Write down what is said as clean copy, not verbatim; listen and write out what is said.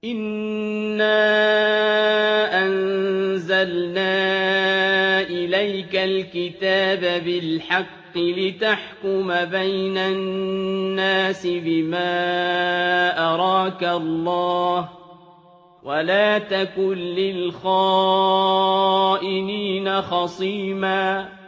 إِنَّا أَنزَلْنَا إِلَيْكَ الْكِتَابَ بِالْحَقِّ لِتَحْكُمَ بَيْنَ النَّاسِ بِمَا أَرَاكَ اللَّهُ ۚ وَلَا تَكُن لِّلْخَائِنِينَ خَصِيمًا